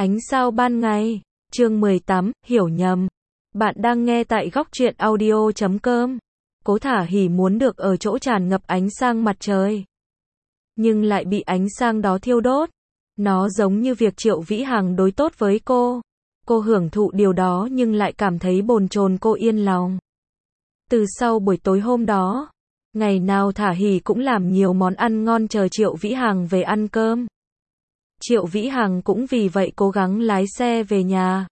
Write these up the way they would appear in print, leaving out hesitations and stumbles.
Ánh sao ban ngày. Chương 18, hiểu nhầm. Bạn đang nghe tại góc truyện audio.com. Cố Thả Hỉ muốn được ở chỗ tràn ngập ánh sáng mặt trời, nhưng lại bị ánh sáng đó thiêu đốt. Nó giống như việc Triệu Vĩ Hằng đối tốt với cô. Cô hưởng thụ điều đó nhưng lại cảm thấy bồn chồn, cô yên lòng. Từ sau buổi tối hôm đó, ngày nào Thả Hỉ cũng làm nhiều món ăn ngon chờ Triệu Vĩ Hằng về ăn cơm. Triệu Vĩ Hằng cũng vì vậy cố gắng lái xe về nhà,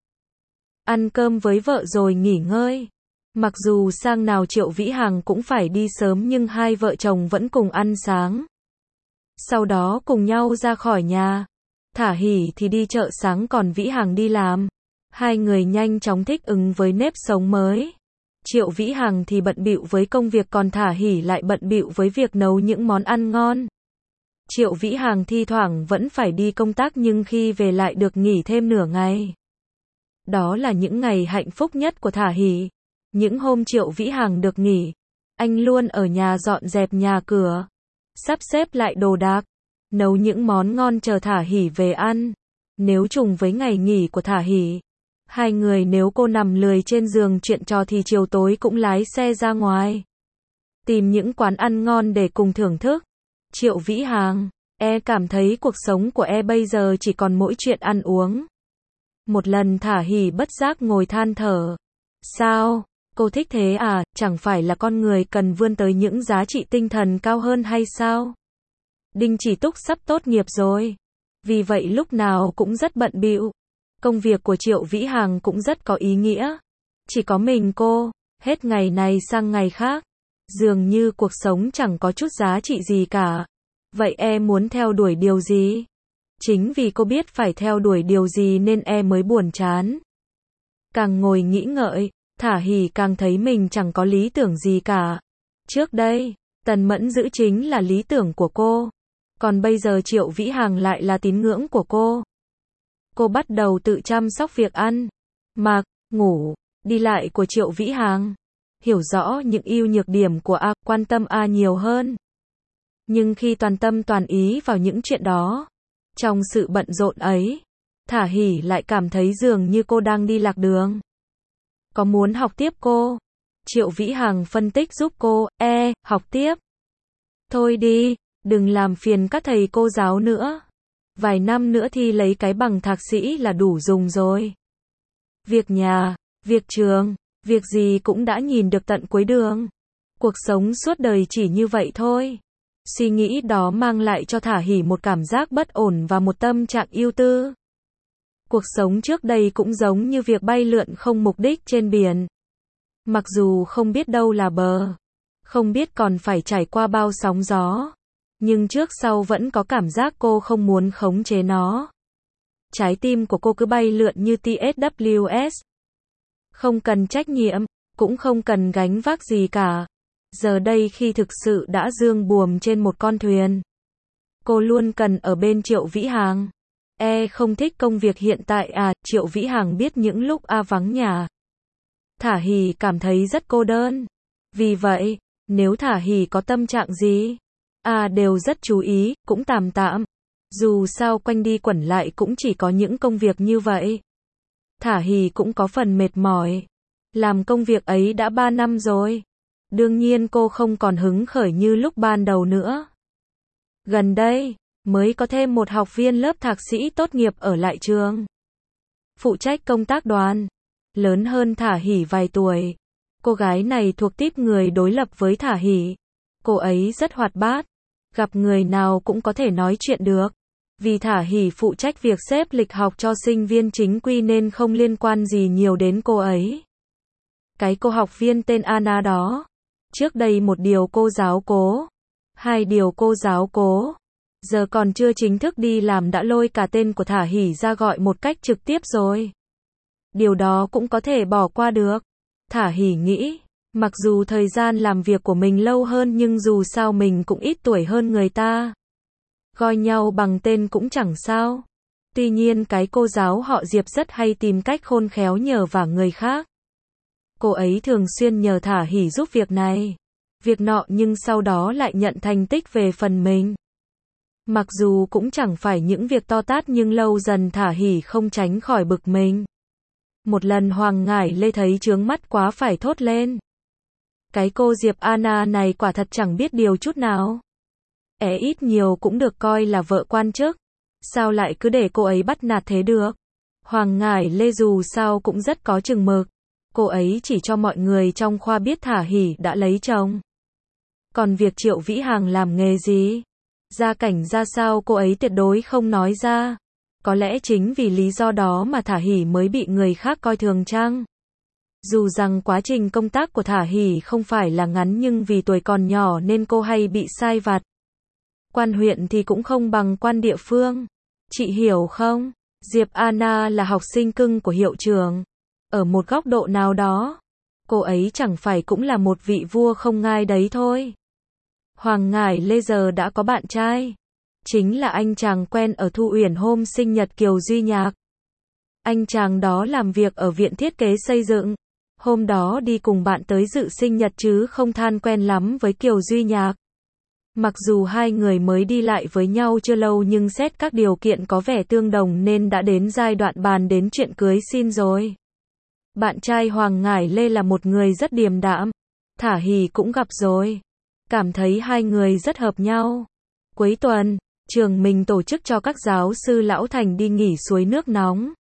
ăn cơm với vợ rồi nghỉ ngơi. Mặc dù sang nào Triệu Vĩ Hằng cũng phải đi sớm nhưng hai vợ chồng vẫn cùng ăn sáng. Sau đó cùng nhau ra khỏi nhà. Thả Hỉ thì đi chợ sáng còn Vĩ Hằng đi làm. Hai người nhanh chóng thích ứng với nếp sống mới. Triệu Vĩ Hằng thì bận bịu với công việc còn Thả Hỉ lại bận bịu với việc nấu những món ăn ngon. Triệu Vĩ Hằng thi thoảng vẫn phải đi công tác nhưng khi về lại được nghỉ thêm nửa ngày. Đó là những ngày hạnh phúc nhất của Thả Hỉ. Những hôm Triệu Vĩ Hằng được nghỉ, anh luôn ở nhà dọn dẹp nhà cửa, sắp xếp lại đồ đạc, nấu những món ngon chờ Thả Hỉ về ăn. Nếu trùng với ngày nghỉ của Thả Hỉ, hai người nếu cô nằm lười trên giường chuyện trò thì chiều tối cũng lái xe ra ngoài, tìm những quán ăn ngon để cùng thưởng thức. Triệu Vĩ Hằng, cảm thấy cuộc sống của bây giờ chỉ còn mỗi chuyện ăn uống. Một lần Thả Hỉ bất giác ngồi than thở. Sao? Cô thích thế à? Chẳng phải là con người cần vươn tới những giá trị tinh thần cao hơn hay sao? Đinh Chỉ Túc sắp tốt nghiệp rồi, vì vậy lúc nào cũng rất bận bịu. Công việc của Triệu Vĩ Hằng cũng rất có ý nghĩa. Chỉ có mình cô, hết ngày này sang ngày khác, dường như cuộc sống chẳng có chút giá trị gì cả. Vậy muốn theo đuổi điều gì? Chính vì cô biết phải theo đuổi điều gì nên mới buồn chán. Càng ngồi nghĩ ngợi, Thả Hỉ càng thấy mình chẳng có lý tưởng gì cả. Trước đây, Tần Mẫn Dữ chính là lý tưởng của cô, còn bây giờ Triệu Vĩ Hằng lại là tín ngưỡng của cô. Cô bắt đầu tự chăm sóc việc ăn, mặc, ngủ, đi lại của Triệu Vĩ Hằng, hiểu rõ những ưu nhược điểm của quan tâm nhiều hơn. Nhưng khi toàn tâm toàn ý vào những chuyện đó, trong sự bận rộn ấy, Thả Hỉ lại cảm thấy dường như cô đang đi lạc đường. Có muốn học tiếp cô? Triệu Vĩ Hằng phân tích giúp cô, học tiếp. Thôi đi, đừng làm phiền các thầy cô giáo nữa. Vài năm nữa thì lấy cái bằng thạc sĩ là đủ dùng rồi. Việc nhà, việc trường, việc gì cũng đã nhìn được tận cuối đường. Cuộc sống suốt đời chỉ như vậy thôi. Suy nghĩ đó mang lại cho Thả Hỉ một cảm giác bất ổn và một tâm trạng ưu tư. Cuộc sống trước đây cũng giống như việc bay lượn không mục đích trên biển. Mặc dù không biết đâu là bờ, không biết còn phải trải qua bao sóng gió, nhưng trước sau vẫn có cảm giác cô không muốn khống chế nó. Trái tim của cô cứ bay lượn như TSWS. Không cần trách nhiệm, cũng không cần gánh vác gì cả. Giờ đây khi thực sự đã dương buồm trên một con thuyền, cô luôn cần ở bên Triệu Vĩ Hằng. Không thích công việc hiện tại Triệu Vĩ Hằng biết những lúc vắng nhà, Thả Hỉ cảm thấy rất cô đơn. Vì vậy, nếu Thả Hỉ có tâm trạng gì, đều rất chú ý, cũng tạm tạm. Dù sao quanh đi quẩn lại cũng chỉ có những công việc như vậy. Thả Hỉ cũng có phần mệt mỏi. Làm công việc ấy đã 3 năm rồi. Đương nhiên cô không còn hứng khởi như lúc ban đầu nữa. Gần đây, mới có thêm một học viên lớp thạc sĩ tốt nghiệp ở lại trường, phụ trách công tác đoàn, lớn hơn Thả Hỉ vài tuổi. Cô gái này thuộc típ người đối lập với Thả Hỉ. Cô ấy rất hoạt bát, gặp người nào cũng có thể nói chuyện được. Vì Thả Hỉ phụ trách việc xếp lịch học cho sinh viên chính quy nên không liên quan gì nhiều đến cô ấy. Cái cô học viên tên Anna đó, trước đây một điều cô giáo cố, hai điều cô giáo cố, giờ còn chưa chính thức đi làm đã lôi cả tên của Thả Hỉ ra gọi một cách trực tiếp rồi. Điều đó cũng có thể bỏ qua được. Thả Hỉ nghĩ, mặc dù thời gian làm việc của mình lâu hơn nhưng dù sao mình cũng ít tuổi hơn người ta. Gọi nhau bằng tên cũng chẳng sao. Tuy nhiên cái cô giáo họ Diệp rất hay tìm cách khôn khéo nhờ vả người khác. Cô ấy thường xuyên nhờ Thả Hỉ giúp việc này, việc nọ nhưng sau đó lại nhận thành tích về phần mình. Mặc dù cũng chẳng phải những việc to tát nhưng lâu dần Thả Hỉ không tránh khỏi bực mình. Một lần Hoàng Ngải Lê thấy chướng mắt quá phải thốt lên. Cái cô Diệp Anna này quả thật chẳng biết điều chút nào. Ít nhiều cũng được coi là vợ quan chức. Sao lại cứ để cô ấy bắt nạt thế được? Hoàng Ngải Lê dù sao cũng rất có chừng mực. Cô ấy chỉ cho mọi người trong khoa biết Thả Hỉ đã lấy chồng. Còn việc Triệu Vĩ Hằng làm nghề gì? Gia cảnh ra sao cô ấy tuyệt đối không nói ra. Có lẽ chính vì lý do đó mà Thả Hỉ mới bị người khác coi thường chăng? Dù rằng quá trình công tác của Thả Hỉ không phải là ngắn nhưng vì tuổi còn nhỏ nên cô hay bị sai vặt. Quan huyện thì cũng không bằng quan địa phương. Chị hiểu không? Diệp Anna là học sinh cưng của hiệu trưởng. Ở một góc độ nào đó, cô ấy chẳng phải cũng là một vị vua không ngai đấy thôi. Hoàng Ngải Lê giờ đã có bạn trai. Chính là anh chàng quen ở Thu Uyển hôm sinh nhật Kiều Duy Nhạc. Anh chàng đó làm việc ở viện thiết kế xây dựng. Hôm đó đi cùng bạn tới dự sinh nhật chứ không than quen lắm với Kiều Duy Nhạc. Mặc dù hai người mới đi lại với nhau chưa lâu nhưng xét các điều kiện có vẻ tương đồng nên đã đến giai đoạn bàn đến chuyện cưới xin rồi. Bạn trai Hoàng Ngải Lê là một người rất điềm đạm. Thả Hỉ cũng gặp rồi. Cảm thấy hai người rất hợp nhau. Cuối tuần, trường mình tổ chức cho các giáo sư lão thành đi nghỉ suối nước nóng.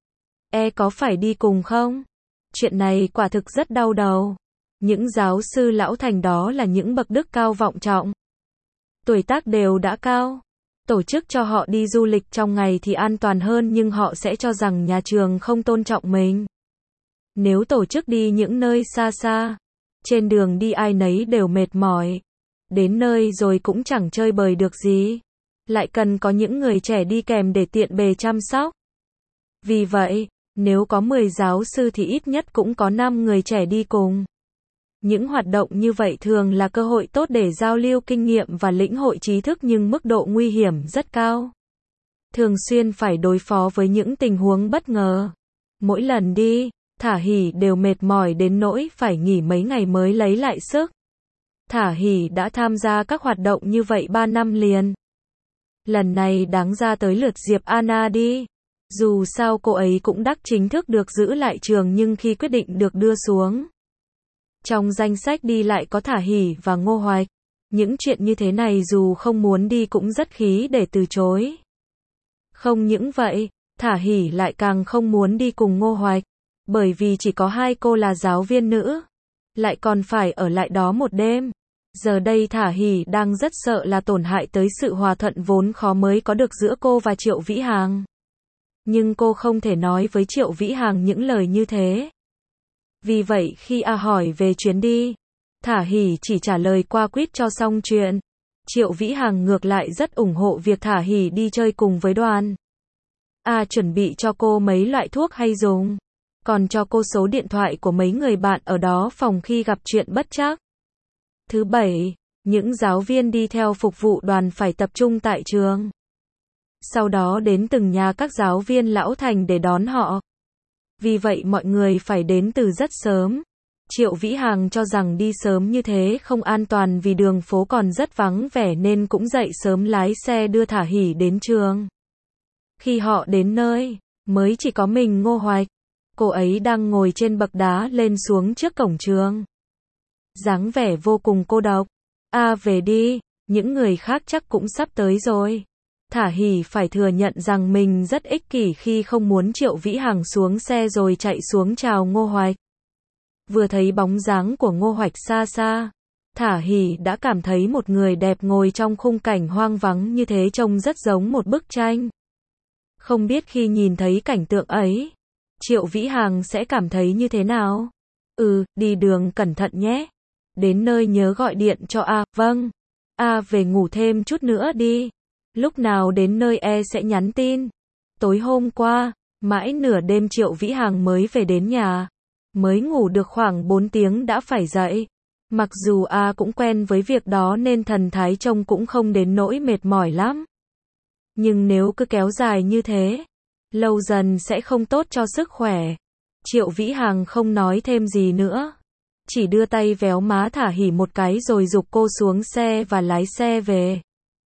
Có phải đi cùng không? Chuyện này quả thực rất đau đầu. Những giáo sư lão thành đó là những bậc đức cao vọng trọng. Tuổi tác đều đã cao. Tổ chức cho họ đi du lịch trong ngày thì an toàn hơn nhưng họ sẽ cho rằng nhà trường không tôn trọng mình. Nếu tổ chức đi những nơi xa xa, trên đường đi ai nấy đều mệt mỏi. Đến nơi rồi cũng chẳng chơi bời được gì. Lại cần có những người trẻ đi kèm để tiện bề chăm sóc. Vì vậy, nếu có 10 giáo sư thì ít nhất cũng có 5 người trẻ đi cùng. Những hoạt động như vậy thường là cơ hội tốt để giao lưu kinh nghiệm và lĩnh hội trí thức nhưng mức độ nguy hiểm rất cao. Thường xuyên phải đối phó với những tình huống bất ngờ. Mỗi lần đi, Thả Hỉ đều mệt mỏi đến nỗi phải nghỉ mấy ngày mới lấy lại sức. Thả Hỉ đã tham gia các hoạt động như vậy 3 năm liền. Lần này đáng ra tới lượt Diệp Anna đi. Dù sao cô ấy cũng đắc chính thức được giữ lại trường nhưng khi quyết định được đưa xuống. Trong danh sách đi lại có Thả Hỉ và Ngô Hoạch. Những chuyện như thế này dù không muốn đi cũng rất khí để từ chối. Không những vậy, Thả Hỉ lại càng không muốn đi cùng Ngô Hoạch. Bởi vì chỉ có hai cô là giáo viên nữ. Lại còn phải ở lại đó một đêm. Giờ đây Thả Hỉ đang rất sợ là tổn hại tới sự hòa thuận vốn khó mới có được giữa cô và Triệu Vĩ Hằng. Nhưng cô không thể nói với Triệu Vĩ Hằng những lời như thế. Vì vậy khi hỏi về chuyến đi, Thả Hỉ chỉ trả lời qua quýt cho xong chuyện. Triệu Vĩ Hằng ngược lại rất ủng hộ việc Thả Hỉ đi chơi cùng với đoàn. Chuẩn bị cho cô mấy loại thuốc hay dùng. Còn cho cô số điện thoại của mấy người bạn ở đó phòng khi gặp chuyện bất trắc. Thứ bảy, những giáo viên đi theo phục vụ đoàn phải tập trung tại trường. Sau đó đến từng nhà các giáo viên lão thành để đón họ. Vì vậy mọi người phải đến từ rất sớm. Triệu Vĩ Hằng cho rằng đi sớm như thế không an toàn vì đường phố còn rất vắng vẻ nên cũng dậy sớm lái xe đưa Thả Hỉ đến trường. Khi họ đến nơi, mới chỉ có mình Ngô Hoạch. Cô ấy đang ngồi trên bậc đá lên xuống trước cổng trường. Dáng vẻ vô cùng cô độc. Về đi, những người khác chắc cũng sắp tới rồi. Thả Hỉ phải thừa nhận rằng mình rất ích kỷ khi không muốn Triệu Vĩ Hằng xuống xe rồi chạy xuống chào Ngô Hoạch. Vừa thấy bóng dáng của Ngô Hoạch xa xa, Thả Hỉ đã cảm thấy một người đẹp ngồi trong khung cảnh hoang vắng như thế trông rất giống một bức tranh. Không biết khi nhìn thấy cảnh tượng ấy, Triệu Vĩ Hằng sẽ cảm thấy như thế nào? Đi đường cẩn thận nhé. Đến nơi nhớ gọi điện cho Vâng. Về ngủ thêm chút nữa đi. Lúc nào đến nơi sẽ nhắn tin. Tối hôm qua, mãi nửa đêm Triệu Vĩ Hằng mới về đến nhà. Mới ngủ được khoảng 4 tiếng đã phải dậy. Mặc dù cũng quen với việc đó nên thần thái trông cũng không đến nỗi mệt mỏi lắm. Nhưng nếu cứ kéo dài như thế, lâu dần sẽ không tốt cho sức khỏe. Triệu Vĩ Hằng không nói thêm gì nữa. Chỉ đưa tay véo má Thả Hỉ một cái rồi giục cô xuống xe và lái xe về.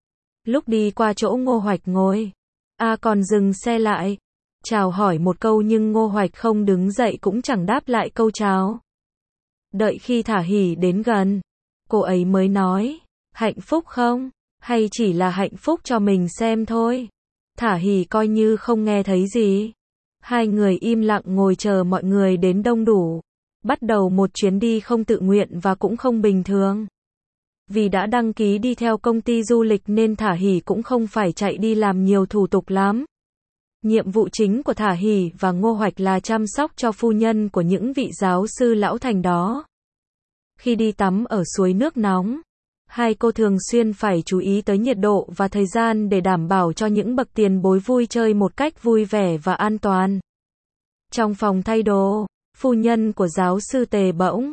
Lúc đi qua chỗ Ngô Hoạch ngồi, còn dừng xe lại, chào hỏi một câu nhưng Ngô Hoạch không đứng dậy cũng chẳng đáp lại câu chào. Đợi khi Thả Hỉ đến gần, cô ấy mới nói, hạnh phúc không? Hay chỉ là hạnh phúc cho mình xem thôi? Thả Hỉ coi như không nghe thấy gì. Hai người im lặng ngồi chờ mọi người đến đông đủ. Bắt đầu một chuyến đi không tự nguyện và cũng không bình thường. Vì đã đăng ký đi theo công ty du lịch nên Thả Hỉ cũng không phải chạy đi làm nhiều thủ tục lắm. Nhiệm vụ chính của Thả Hỉ và Ngô Hoạch là chăm sóc cho phu nhân của những vị giáo sư lão thành đó. Khi đi tắm ở suối nước nóng, hai cô thường xuyên phải chú ý tới nhiệt độ và thời gian để đảm bảo cho những bậc tiền bối vui chơi một cách vui vẻ và an toàn. Trong phòng thay đồ, phu nhân của giáo sư Tề bỗng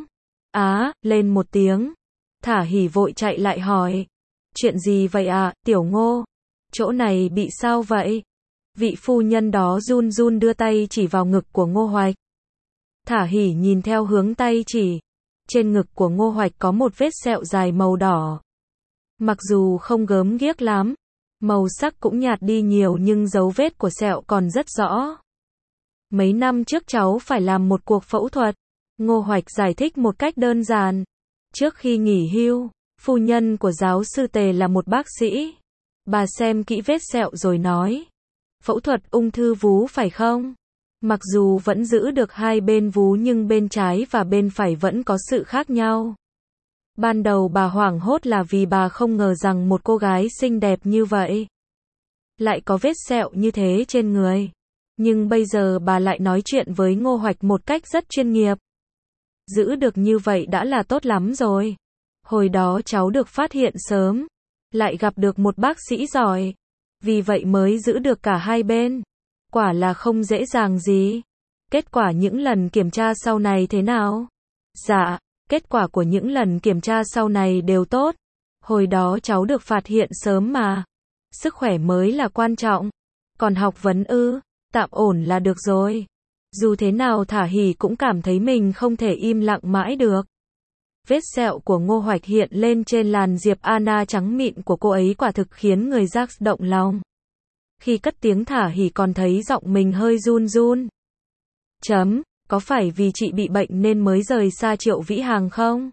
lên một tiếng. Thả Hỉ vội chạy lại hỏi, chuyện gì vậy ạ, Tiểu Ngô? Chỗ này bị sao vậy? Vị phu nhân đó run run đưa tay chỉ vào ngực của Ngô Hoạch. Thả Hỉ nhìn theo hướng tay chỉ. Trên ngực của Ngô Hoạch có một vết sẹo dài màu đỏ. Mặc dù không gớm ghiếc lắm, màu sắc cũng nhạt đi nhiều nhưng dấu vết của sẹo còn rất rõ. Mấy năm trước cháu phải làm một cuộc phẫu thuật. Ngô Hoạch giải thích một cách đơn giản. Trước khi nghỉ hưu, phu nhân của giáo sư Tề là một bác sĩ. Bà xem kỹ vết sẹo rồi nói, phẫu thuật ung thư vú phải không? Mặc dù vẫn giữ được hai bên vú nhưng bên trái và bên phải vẫn có sự khác nhau. Ban đầu bà hoảng hốt là vì bà không ngờ rằng một cô gái xinh đẹp như vậy lại có vết sẹo như thế trên người. Nhưng bây giờ bà lại nói chuyện với Ngô Hoạch một cách rất chuyên nghiệp. Giữ được như vậy đã là tốt lắm rồi. Hồi đó cháu được phát hiện sớm, lại gặp được một bác sĩ giỏi. Vì vậy mới giữ được cả hai bên. Quả là không dễ dàng gì. Kết quả những lần kiểm tra sau này thế nào? Dạ, kết quả của những lần kiểm tra sau này đều tốt. Hồi đó cháu được phát hiện sớm mà. Sức khỏe mới là quan trọng. Còn học vấn tạm ổn là được rồi. Dù thế nào Thả Hỉ cũng cảm thấy mình không thể im lặng mãi được. Vết sẹo của Ngô Hoạch hiện lên trên làn Diệp Anna trắng mịn của cô ấy quả thực khiến người Jack động lòng. Khi cất tiếng Thả Hỉ còn thấy giọng mình hơi run run. Có phải vì chị bị bệnh nên mới rời xa Triệu Vĩ Hằng không?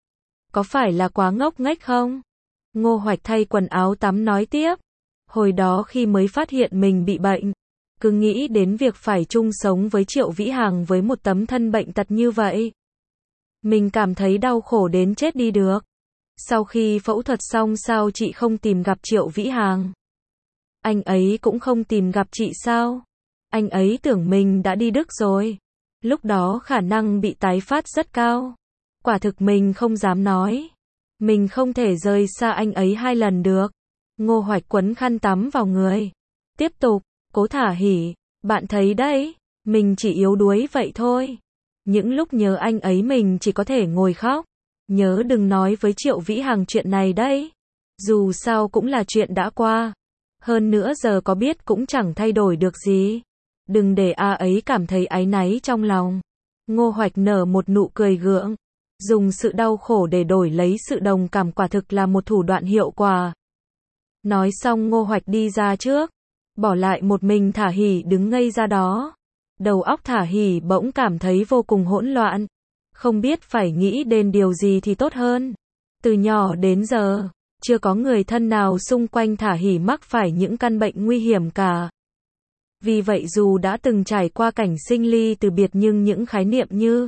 Có phải là quá ngốc nghếch không? Ngô Hoạch thay quần áo tắm nói tiếp. Hồi đó khi mới phát hiện mình bị bệnh, cứ nghĩ đến việc phải chung sống với Triệu Vĩ Hằng với một tấm thân bệnh tật như vậy. Mình cảm thấy đau khổ đến chết đi được. Sau khi phẫu thuật xong sao chị không tìm gặp Triệu Vĩ Hằng? Anh ấy cũng không tìm gặp chị sao? Anh ấy tưởng mình đã đi Đức rồi. Lúc đó khả năng bị tái phát rất cao. Quả thực mình không dám nói. Mình không thể rời xa anh ấy 2 lần được. Ngô Hoạch quấn khăn tắm vào người. Tiếp tục, Cố Thả Hỉ, bạn thấy đấy, mình chỉ yếu đuối vậy thôi. Những lúc nhớ anh ấy mình chỉ có thể ngồi khóc. Nhớ đừng nói với Triệu Vĩ Hằng chuyện này đấy. Dù sao cũng là chuyện đã qua. Hơn nữa giờ có biết cũng chẳng thay đổi được gì. Đừng để ấy cảm thấy áy náy trong lòng. Ngô Hoạch nở một nụ cười gượng. Dùng sự đau khổ để đổi lấy sự đồng cảm quả thực là một thủ đoạn hiệu quả. Nói xong Ngô Hoạch đi ra trước. Bỏ lại một mình Thả Hỉ đứng ngây ra đó. Đầu óc Thả Hỉ bỗng cảm thấy vô cùng hỗn loạn. Không biết phải nghĩ đến điều gì thì tốt hơn. Từ nhỏ đến giờ, chưa có người thân nào xung quanh Thả Hỉ mắc phải những căn bệnh nguy hiểm cả. Vì vậy dù đã từng trải qua cảnh sinh ly từ biệt nhưng những khái niệm như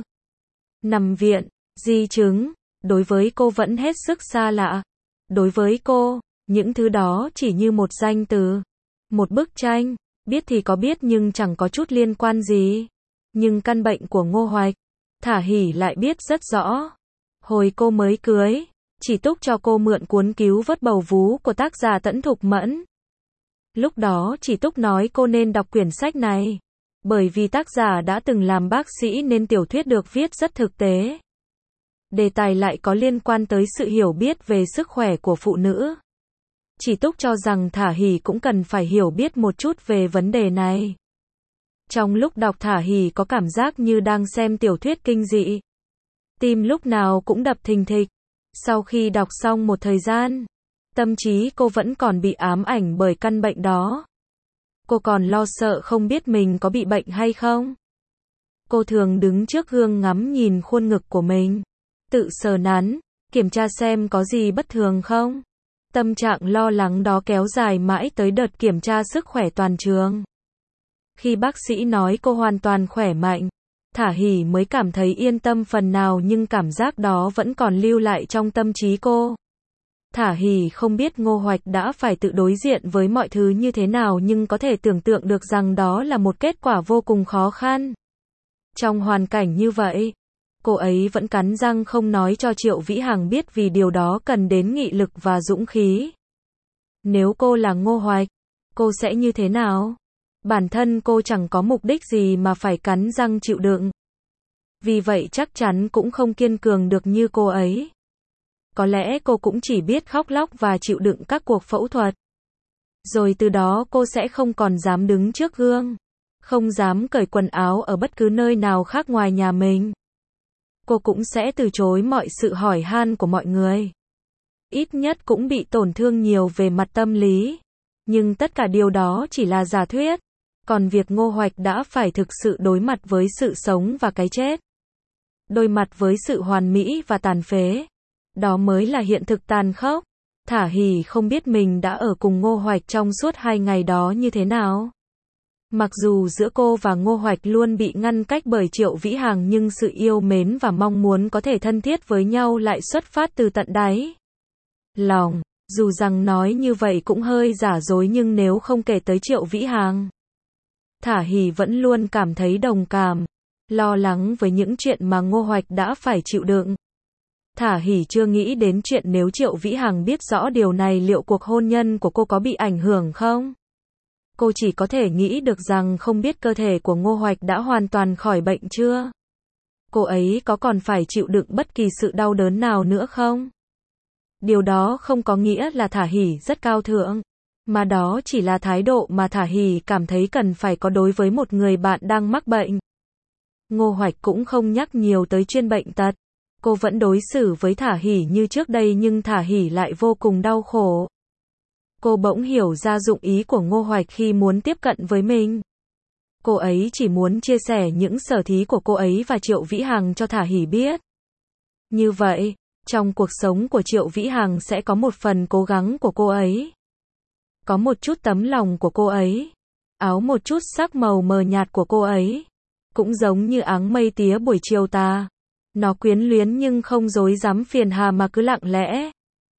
nằm viện, di chứng, đối với cô vẫn hết sức xa lạ. Đối với cô, những thứ đó chỉ như một danh từ, một bức tranh, biết thì có biết nhưng chẳng có chút liên quan gì. Nhưng căn bệnh của Ngô Hoạch, Thả Hỉ lại biết rất rõ. Hồi cô mới cưới, Chỉ Túc cho cô mượn cuốn Cứu vớt bầu vú của tác giả Tẫn Thục Mẫn. Lúc đó Chỉ Túc nói cô nên đọc quyển sách này. Bởi vì tác giả đã từng làm bác sĩ nên tiểu thuyết được viết rất thực tế. Đề tài lại có liên quan tới sự hiểu biết về sức khỏe của phụ nữ. Chỉ Túc cho rằng Thả Hỉ cũng cần phải hiểu biết một chút về vấn đề này. Trong lúc đọc Thả Hỉ có cảm giác như đang xem tiểu thuyết kinh dị. Tim lúc nào cũng đập thình thịch. Sau khi đọc xong một thời gian, Tâm trí cô vẫn còn bị ám ảnh bởi căn bệnh đó. Cô còn lo sợ không biết mình có bị bệnh hay không. Cô thường đứng trước gương ngắm nhìn khuôn ngực của mình, tự sờ nắn, kiểm tra xem có gì bất thường không. Tâm trạng lo lắng đó kéo dài mãi tới đợt kiểm tra sức khỏe toàn trường. Khi bác sĩ nói cô hoàn toàn khỏe mạnh, Thả Hỉ mới cảm thấy yên tâm phần nào, nhưng cảm giác đó vẫn còn lưu lại trong tâm trí cô. Thả Hỉ không biết Ngô Hoạch đã phải tự đối diện với mọi thứ như thế nào, nhưng có thể tưởng tượng được rằng đó là một kết quả vô cùng khó khăn. Trong hoàn cảnh như vậy, cô ấy vẫn cắn răng không nói cho Triệu Vĩ Hằng biết, vì điều đó cần đến nghị lực và dũng khí. Nếu cô là Ngô Hoạch, cô sẽ như thế nào? Bản thân cô chẳng có mục đích gì mà phải cắn răng chịu đựng. Vì vậy chắc chắn cũng không kiên cường được như cô ấy. Có lẽ cô cũng chỉ biết khóc lóc và chịu đựng các cuộc phẫu thuật. Rồi từ đó cô sẽ không còn dám đứng trước gương, không dám cởi quần áo ở bất cứ nơi nào khác ngoài nhà mình. Cô cũng sẽ từ chối mọi sự hỏi han của mọi người. Ít nhất cũng bị tổn thương nhiều về mặt tâm lý. Nhưng tất cả điều đó chỉ là giả thuyết. Còn việc Ngô Hoạch đã phải thực sự đối mặt với sự sống và cái chết, đối mặt với sự hoàn mỹ và tàn phế, đó mới là hiện thực tàn khốc. Thả Hỉ không biết mình đã ở cùng Ngô Hoạch trong suốt 2 ngày đó như thế nào. Mặc dù giữa cô và Ngô Hoạch luôn bị ngăn cách bởi Triệu Vĩ Hằng, nhưng sự yêu mến và mong muốn có thể thân thiết với nhau lại xuất phát từ tận đáy lòng. Dù rằng nói như vậy cũng hơi giả dối, nhưng nếu không kể tới Triệu Vĩ Hằng, Thả Hỉ vẫn luôn cảm thấy đồng cảm, lo lắng với những chuyện mà Ngô Hoạch đã phải chịu đựng. Thả Hỉ chưa nghĩ đến chuyện nếu Triệu Vĩ Hằng biết rõ điều này, liệu cuộc hôn nhân của cô có bị ảnh hưởng không? Cô chỉ có thể nghĩ được rằng không biết cơ thể của Ngô Hoạch đã hoàn toàn khỏi bệnh chưa? Cô ấy có còn phải chịu đựng bất kỳ sự đau đớn nào nữa không? Điều đó không có nghĩa là Thả Hỉ rất cao thượng, mà đó chỉ là thái độ mà Thả Hỉ cảm thấy cần phải có đối với một người bạn đang mắc bệnh. Ngô Hoạch cũng không nhắc nhiều tới chuyên bệnh tật. Cô vẫn đối xử với Thả Hỉ như trước đây, nhưng Thả Hỉ lại vô cùng đau khổ. Cô bỗng hiểu ra dụng ý của Ngô Hoạch khi muốn tiếp cận với mình. Cô ấy chỉ muốn chia sẻ những sở thí của cô ấy và Triệu Vĩ Hằng cho Thả Hỉ biết. Như vậy, trong cuộc sống của Triệu Vĩ Hằng sẽ có một phần cố gắng của cô ấy, có một chút tấm lòng của cô ấy, áo một chút sắc màu mờ nhạt của cô ấy. Cũng giống như áng mây tía buổi chiều tà. Nó quyến luyến nhưng không dối dám phiền hà mà cứ lặng lẽ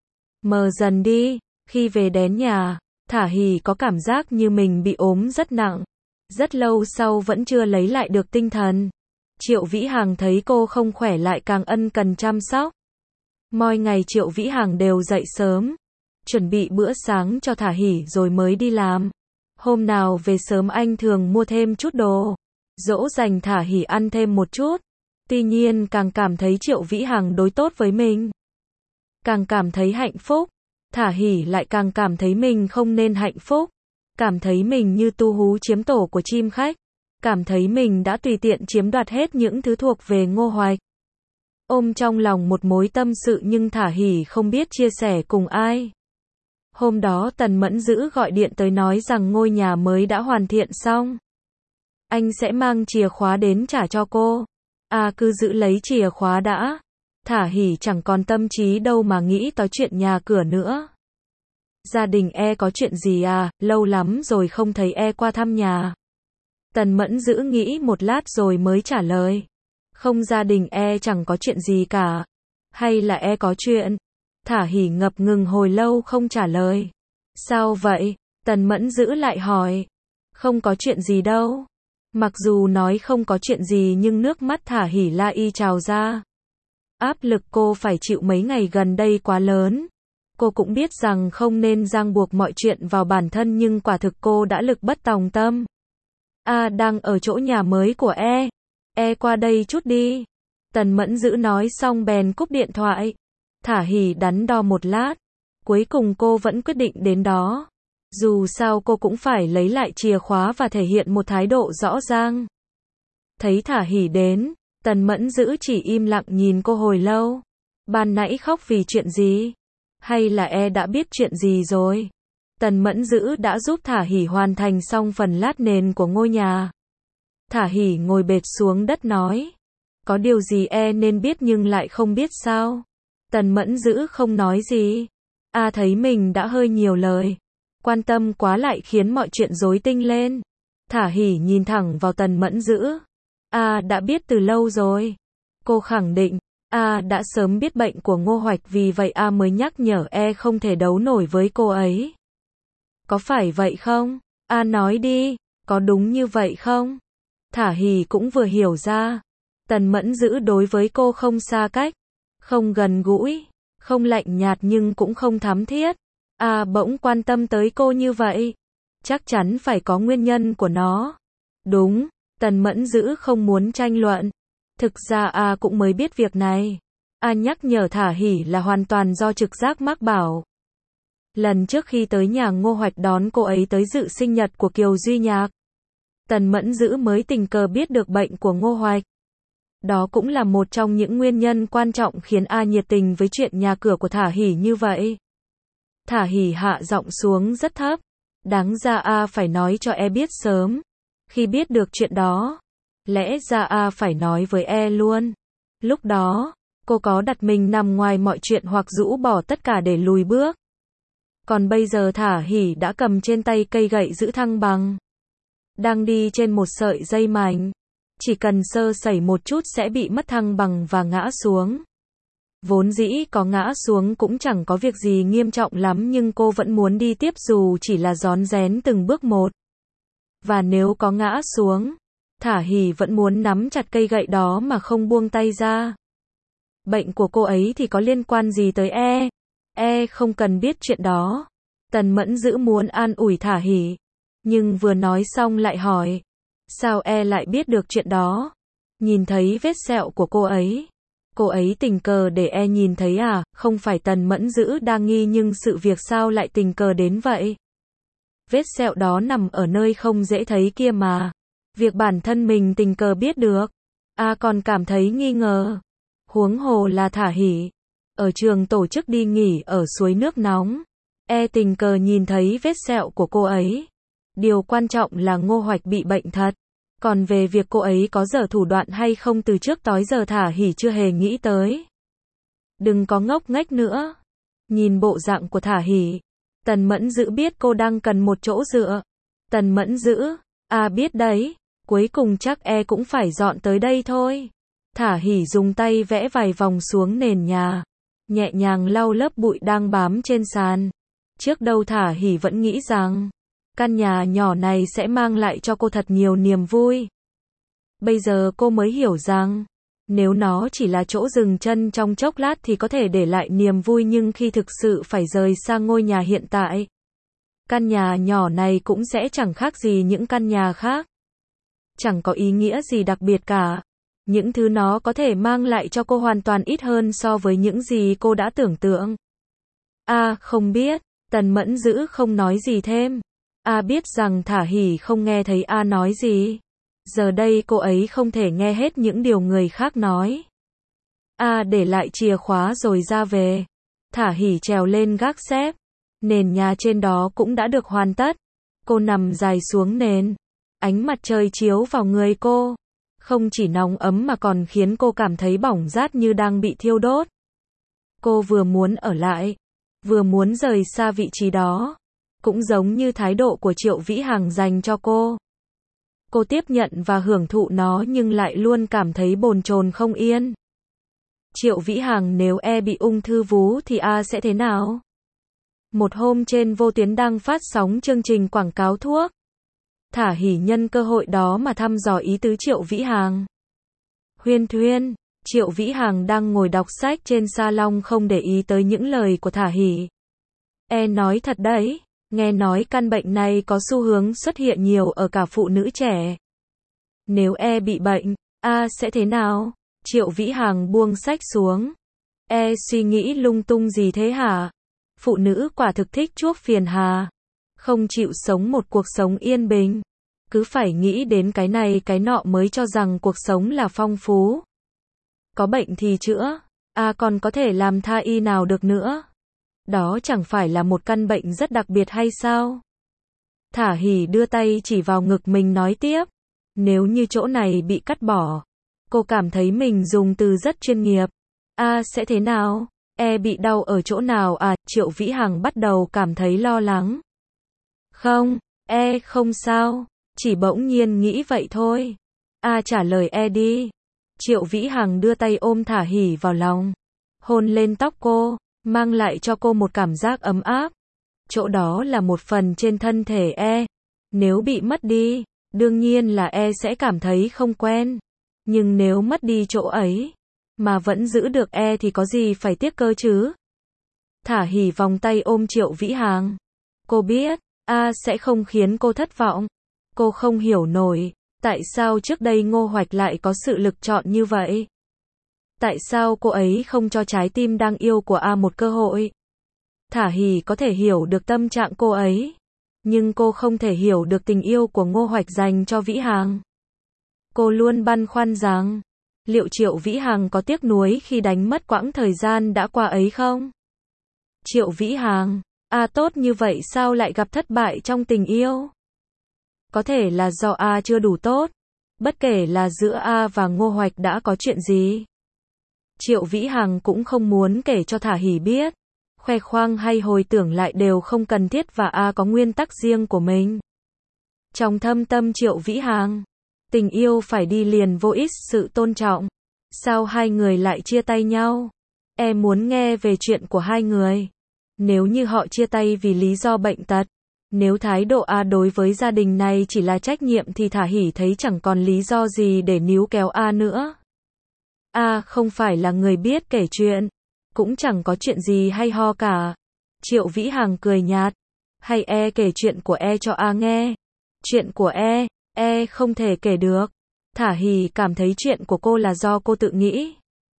mờ dần đi. Khi về đến nhà, Thả Hỉ có cảm giác như mình bị ốm rất nặng. Rất lâu sau vẫn chưa lấy lại được tinh thần. Triệu Vĩ Hằng thấy cô không khỏe lại càng ân cần chăm sóc. Mỗi ngày Triệu Vĩ Hằng đều dậy sớm, chuẩn bị bữa sáng cho Thả Hỉ rồi mới đi làm. Hôm nào về sớm anh thường mua thêm chút đồ, dỗ dành Thả Hỉ ăn thêm một chút. Tuy nhiên càng cảm thấy Triệu Vĩ Hằng đối tốt với mình, càng cảm thấy hạnh phúc. Thả Hỉ lại càng cảm thấy mình không nên hạnh phúc, cảm thấy mình như tu hú chiếm tổ của chim khách, cảm thấy mình đã tùy tiện chiếm đoạt hết những thứ thuộc về Ngô Hoạch. Ôm trong lòng một mối tâm sự nhưng Thả Hỉ không biết chia sẻ cùng ai. Hôm đó Tần Mẫn Dữ gọi điện tới nói rằng ngôi nhà mới đã hoàn thiện xong. Anh sẽ mang chìa khóa đến trả cho cô. Cứ giữ lấy chìa khóa đã. Thả Hỉ chẳng còn tâm trí đâu mà nghĩ tới chuyện nhà cửa nữa. Gia đình có chuyện gì à, lâu lắm rồi không thấy qua thăm nhà. Tần Mẫn Dữ nghĩ một lát rồi mới trả lời. Không, gia đình chẳng có chuyện gì cả. Hay là có chuyện? Thả Hỉ ngập ngừng hồi lâu không trả lời. Sao vậy? Tần Mẫn Dữ lại hỏi. Không có chuyện gì đâu. Mặc dù nói không có chuyện gì nhưng nước mắt Thả Hỉ la y trào ra. Áp lực cô phải chịu mấy ngày gần đây quá lớn. Cô cũng biết rằng không nên ràng buộc mọi chuyện vào bản thân, nhưng quả thực cô đã lực bất tòng tâm. Đang ở chỗ nhà mới của qua đây chút đi. Tần Mẫn Dữ nói xong bèn cúp điện thoại. Thả Hỉ đắn đo một lát. Cuối cùng cô vẫn quyết định đến đó. Dù sao cô cũng phải lấy lại chìa khóa và thể hiện một thái độ rõ ràng. Thấy Thả Hỉ đến, Tần Mẫn Dữ chỉ im lặng nhìn cô hồi lâu. Ban nãy khóc vì chuyện gì? Hay là đã biết chuyện gì rồi? Tần Mẫn Dữ đã giúp Thả Hỉ hoàn thành xong phần lát nền của ngôi nhà. Thả Hỉ ngồi bệt xuống đất nói. Có điều gì nên biết nhưng lại không biết sao? Tần Mẫn Dữ không nói gì. Thấy mình đã hơi nhiều lời. Quan tâm quá lại khiến mọi chuyện rối tinh lên. Thả Hỉ nhìn thẳng vào Tần Mẫn Dữ. Đã biết từ lâu rồi. Cô khẳng định. Đã sớm biết bệnh của Ngô Hoạch vì vậy mới nhắc nhở không thể đấu nổi với cô ấy. Có phải vậy không? Nói đi, có đúng như vậy không? Thả Hỉ cũng vừa hiểu ra. Tần Mẫn Dữ đối với cô không xa cách, không gần gũi, không lạnh nhạt nhưng cũng không thắm thiết. Bỗng quan tâm tới cô như vậy. Chắc chắn phải có nguyên nhân của nó. Đúng, Tần Mẫn Dữ không muốn tranh luận. Thực ra cũng mới biết việc này. Nhắc nhở Thả Hỉ là hoàn toàn do trực giác mách bảo. Lần trước khi tới nhà Ngô Hoạch đón cô ấy tới dự sinh nhật của Kiều Duy Nhạc, Tần Mẫn Dữ mới tình cờ biết được bệnh của Ngô Hoạch. Đó cũng là một trong những nguyên nhân quan trọng khiến nhiệt tình với chuyện nhà cửa của Thả Hỉ như vậy. Thả Hỉ hạ giọng xuống rất thấp. Đáng ra phải nói cho biết sớm. Khi biết được chuyện đó, lẽ ra phải nói với luôn. Lúc đó, cô có đặt mình nằm ngoài mọi chuyện hoặc rũ bỏ tất cả để lùi bước. Còn bây giờ Thả Hỉ đã cầm trên tay cây gậy giữ thăng bằng. Đang đi trên một sợi dây mảnh. Chỉ cần sơ sẩy một chút sẽ bị mất thăng bằng và ngã xuống. Vốn dĩ có ngã xuống cũng chẳng có việc gì nghiêm trọng lắm nhưng cô vẫn muốn đi tiếp dù chỉ là rón rén từng bước một. Và nếu có ngã xuống, Thả Hỉ vẫn muốn nắm chặt cây gậy đó mà không buông tay ra. Bệnh của cô ấy thì có liên quan gì tới không cần biết chuyện đó. Tần Mẫn Dữ muốn an ủi Thả Hỉ, nhưng vừa nói xong lại hỏi. Sao lại biết được chuyện đó? Nhìn thấy vết sẹo của cô ấy tình cờ để nhìn thấy không phải Tần Mẫn Dữ đang nghi nhưng sự việc sao lại tình cờ đến vậy? Vết sẹo đó nằm ở nơi không dễ thấy kia mà. Việc bản thân mình tình cờ biết được, còn cảm thấy nghi ngờ. Huống hồ là Thả Hỉ. Ở trường tổ chức đi nghỉ ở suối nước nóng. Tình cờ nhìn thấy vết sẹo của cô ấy. Điều quan trọng là Ngô Hoạch bị bệnh thật. Còn về việc cô ấy có dở thủ đoạn hay không từ trước tới giờ Thả Hỉ chưa hề nghĩ tới. Đừng có ngốc nghếch nữa. Nhìn bộ dạng của Thả Hỉ, Tần Mẫn Dữ biết cô đang cần một chỗ dựa. Tần Mẫn Dữ, biết đấy, cuối cùng chắc cũng phải dọn tới đây thôi. Thả Hỉ dùng tay vẽ vài vòng xuống nền nhà, nhẹ nhàng lau lớp bụi đang bám trên sàn. Trước đâu Thả Hỉ vẫn nghĩ rằng căn nhà nhỏ này sẽ mang lại cho cô thật nhiều niềm vui. Bây giờ cô mới hiểu rằng, nếu nó chỉ là chỗ dừng chân trong chốc lát thì có thể để lại niềm vui nhưng khi thực sự phải rời xa ngôi nhà hiện tại, căn nhà nhỏ này cũng sẽ chẳng khác gì những căn nhà khác. Chẳng có ý nghĩa gì đặc biệt cả. Những thứ nó có thể mang lại cho cô hoàn toàn ít hơn so với những gì cô đã tưởng tượng. Không biết. Tần Mẫn Dữ không nói gì thêm. Biết rằng Thả Hỉ không nghe thấy nói gì. Giờ đây cô ấy không thể nghe hết những điều người khác nói. Để lại chìa khóa rồi ra về. Thả Hỉ trèo lên gác xếp. Nền nhà trên đó cũng đã được hoàn tất. Cô nằm dài xuống nền. Ánh mặt trời chiếu vào người cô. Không chỉ nóng ấm mà còn khiến cô cảm thấy bỏng rát như đang bị thiêu đốt. Cô vừa muốn ở lại, vừa muốn rời xa vị trí đó. Cũng giống như thái độ của Triệu Vĩ Hằng dành cho cô. Cô tiếp nhận và hưởng thụ nó nhưng lại luôn cảm thấy bồn chồn không yên. Triệu Vĩ Hằng nếu bị ung thư vú thì sẽ thế nào? Một hôm trên vô tuyến đang phát sóng chương trình quảng cáo thuốc. Thả Hỉ nhân cơ hội đó mà thăm dò ý tứ Triệu Vĩ Hằng. Huyên thuyên, Triệu Vĩ Hằng đang ngồi đọc sách trên salon không để ý tới những lời của Thả Hỉ. Nói thật đấy, nghe nói căn bệnh này có xu hướng xuất hiện nhiều ở cả phụ nữ trẻ. Nếu bị bệnh, sẽ thế nào? Triệu Vĩ Hằng buông sách xuống. Suy nghĩ lung tung gì thế hả? Phụ nữ quả thực thích chuốc phiền hà. Không chịu sống một cuộc sống yên bình. Cứ phải nghĩ đến cái này cái nọ mới cho rằng cuộc sống là phong phú. Có bệnh thì chữa. Còn có thể làm tha y nào được nữa. Đó chẳng phải là một căn bệnh rất đặc biệt hay sao? Thả Hỉ đưa tay chỉ vào ngực mình nói tiếp. Nếu như chỗ này bị cắt bỏ, cô cảm thấy mình dùng từ rất chuyên nghiệp. Sẽ thế nào? Bị đau ở chỗ nào à? Triệu Vĩ Hằng bắt đầu cảm thấy lo lắng. Không, không sao, chỉ bỗng nhiên nghĩ vậy thôi. Trả lời đi. Triệu Vĩ Hằng đưa tay ôm Thả Hỉ vào lòng, hôn lên tóc cô, mang lại cho cô một cảm giác ấm áp. Chỗ đó là một phần trên thân thể nếu bị mất đi, đương nhiên là sẽ cảm thấy không quen. Nhưng nếu mất đi chỗ ấy, mà vẫn giữ được thì có gì phải tiếc cơ chứ? Thả Hỉ vòng tay ôm Triệu Vĩ Hằng. Cô biết, sẽ không khiến cô thất vọng. Cô không hiểu nổi, tại sao trước đây Ngô Hoạch lại có sự lựa chọn như vậy? Tại sao cô ấy không cho trái tim đang yêu của một cơ hội? Thả Hỉ có thể hiểu được tâm trạng cô ấy, nhưng cô không thể hiểu được tình yêu của Ngô Hoạch dành cho Vĩ Hằng. Cô luôn băn khoăn rằng, liệu Triệu Vĩ Hằng có tiếc nuối khi đánh mất quãng thời gian đã qua ấy không? Triệu Vĩ Hằng, tốt như vậy sao lại gặp thất bại trong tình yêu? Có thể là do chưa đủ tốt, bất kể là giữa và Ngô Hoạch đã có chuyện gì. Triệu Vĩ Hằng cũng không muốn kể cho Thả Hỉ biết. Khoe khoang hay hồi tưởng lại đều không cần thiết và có nguyên tắc riêng của mình. Trong thâm tâm Triệu Vĩ Hằng, tình yêu phải đi liền vô ích sự tôn trọng. Sao hai người lại chia tay nhau? Muốn nghe về chuyện của hai người. Nếu như họ chia tay vì lý do bệnh tật, nếu thái độ đối với gia đình này chỉ là trách nhiệm thì Thả Hỉ thấy chẳng còn lý do gì để níu kéo nữa. Không phải là người biết kể chuyện, cũng chẳng có chuyện gì hay ho cả. Triệu Vĩ Hằng cười nhạt. Hay kể chuyện của cho nghe. Chuyện của không thể kể được. Thả Hỉ cảm thấy chuyện của cô là do cô tự nghĩ,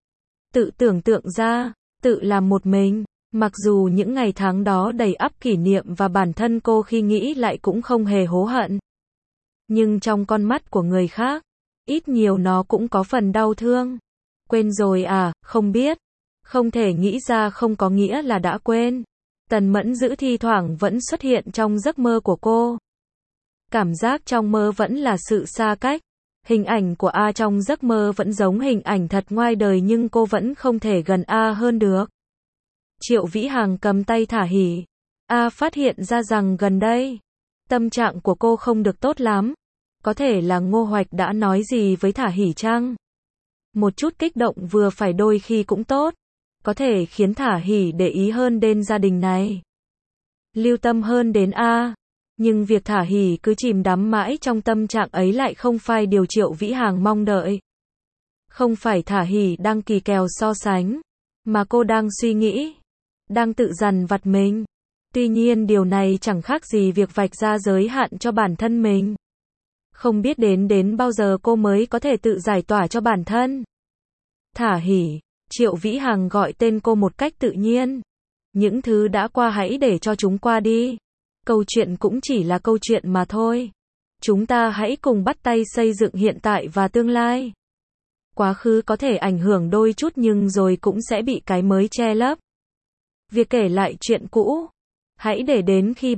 tự tưởng tượng ra, tự làm một mình. Mặc dù những ngày tháng đó đầy ắp kỷ niệm và bản thân cô khi nghĩ lại cũng không hề hối hận. Nhưng trong con mắt của người khác, ít nhiều nó cũng có phần đau thương. Quên rồi không biết. Không thể nghĩ ra không có nghĩa là đã quên. Tần Mẫn Dữ thi thoảng vẫn xuất hiện trong giấc mơ của cô. Cảm giác trong mơ vẫn là sự xa cách. Hình ảnh của trong giấc mơ vẫn giống hình ảnh thật ngoài đời nhưng cô vẫn không thể gần hơn được. Triệu Vĩ Hằng cầm tay Thả Hỉ. Phát hiện ra rằng gần đây, tâm trạng của cô không được tốt lắm. Có thể là Ngô Hoạch đã nói gì với Thả Hỉ chăng? Một chút kích động vừa phải đôi khi cũng tốt. Có thể khiến Thả Hỉ để ý hơn đến gia đình này. Lưu tâm hơn đến Nhưng việc Thả Hỉ cứ chìm đắm mãi trong tâm trạng ấy lại không phải điều Triệu Vĩ Hằng mong đợi. Không phải Thả Hỉ đang kỳ kèo so sánh, mà cô đang suy nghĩ, đang tự dằn vặt mình. Tuy nhiên điều này chẳng khác gì việc vạch ra giới hạn cho bản thân mình. Không biết đến bao giờ cô mới có thể tự giải tỏa cho bản thân. Thả Hỉ. Triệu Vĩ Hằng gọi tên cô một cách tự nhiên. Những thứ đã qua hãy để cho chúng qua đi. Câu chuyện cũng chỉ là câu chuyện mà thôi. Chúng ta hãy cùng bắt tay xây dựng hiện tại và tương lai. Quá khứ có thể ảnh hưởng đôi chút nhưng rồi cũng sẽ bị cái mới che lấp. Việc kể lại chuyện cũ, hãy để đến khi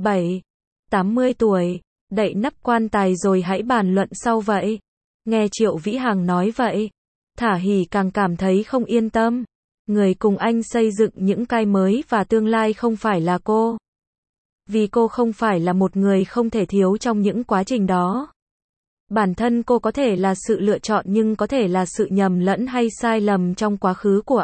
70 tuổi, đậy nắp quan tài rồi hãy bàn luận sau vậy. Nghe Triệu Vĩ Hằng nói vậy, Thả Hỉ càng cảm thấy không yên tâm. Người cùng anh xây dựng những cái mới và tương lai không phải là cô. Vì cô không phải là một người không thể thiếu trong những quá trình đó. Bản thân cô có thể là sự lựa chọn nhưng có thể là sự nhầm lẫn hay sai lầm trong quá khứ của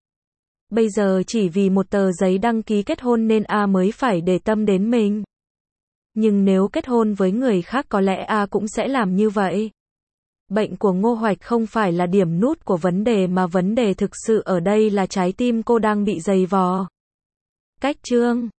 Bây giờ chỉ vì một tờ giấy đăng ký kết hôn nên mới phải để tâm đến mình. Nhưng nếu kết hôn với người khác có lẽ cũng sẽ làm như vậy. Bệnh của Ngô Hoạch không phải là điểm nút của vấn đề mà vấn đề thực sự ở đây là trái tim cô đang bị dày vò. Cách chương